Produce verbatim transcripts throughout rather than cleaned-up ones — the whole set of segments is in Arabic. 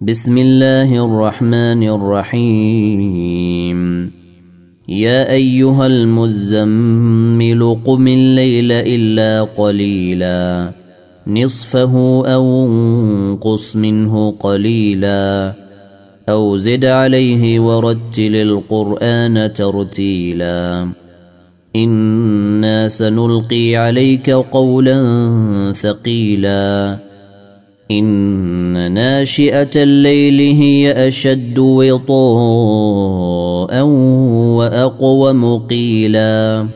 بسم الله الرحمن الرحيم يا أيها المزمل قم الليل إلا قليلا نصفه أو انقص منه قليلا أو زد عليه ورتل القرآن ترتيلا إنا سنلقي عليك قولا ثقيلا إن ناشئة الليل هي أشد وطاء وأقوم قيلا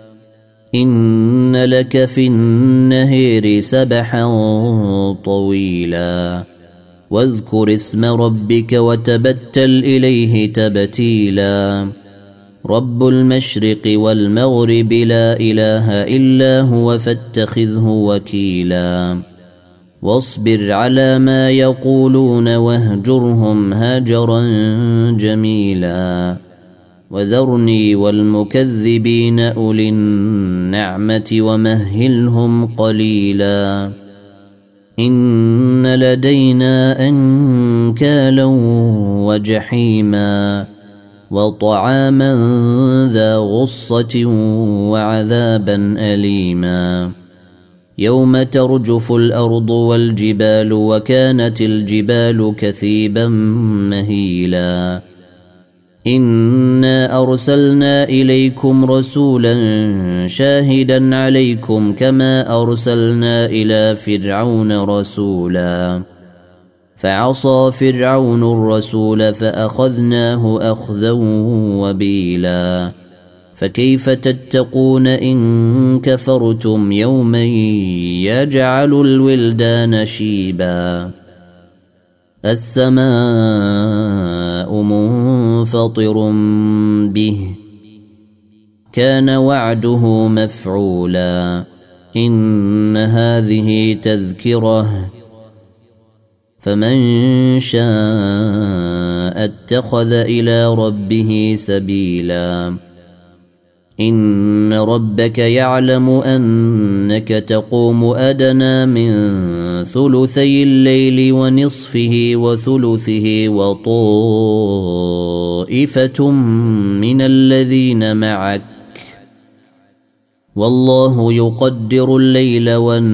إن لك في النهر سبحا طويلا واذكر اسم ربك وتبتل إليه تبتيلا رب المشرق والمغرب لا إله إلا هو فاتخذه وكيلا واصبر على ما يقولون واهجرهم هاجرا جميلا وذرني والمكذبين أولي النعمة ومهلهم قليلا إن لدينا أنكالا وجحيما وطعاما ذا غصة وعذابا أليما يوم ترجف الأرض والجبال وكانت الجبال كثيبا مهيلا إنا أرسلنا إليكم رسولا شاهدا عليكم كما أرسلنا إلى فرعون رسولا فعصى فرعون الرسول فأخذناه أخذا وبيلا فكيف تتقون إن كفرتم يوما يجعل الولدان شيبا السماء منفطر به كان وعده مفعولا إن هذه تذكرة فمن شاء اتخذ إلى ربه سبيلا إن ربك يعلم أنك تقوم أدنى من ثلثي الليل ونصفه وثلثه وطائفة من الذين معك والله يقدر الليل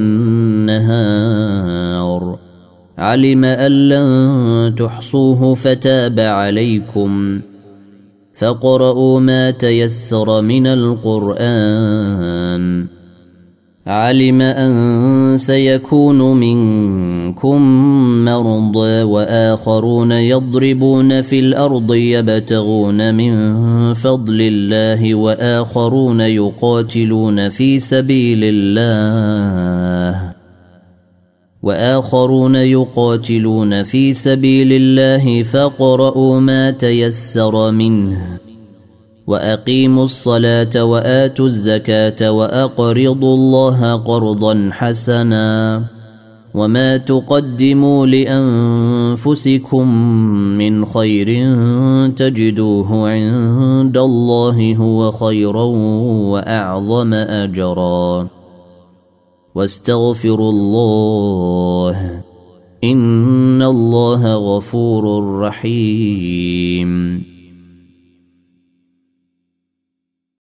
والنهار علم أن لن تحصوه فتاب عليكم فاقرؤوا ما تيسر من القرآن علم أن سيكون منكم مرضى وآخرون يضربون في الأرض يبتغون من فضل الله وآخرون يقاتلون في سبيل الله وآخرون يقاتلون في سبيل الله فاقرؤوا ما تيسر منه وأقيموا الصلاة وآتوا الزكاة وأقرضوا الله قرضا حسنا وما تقدموا لأنفسكم من خير تجدوه عند الله هو خيرا وأعظم أجرا واستغفروا الله إن الله غفور رحيم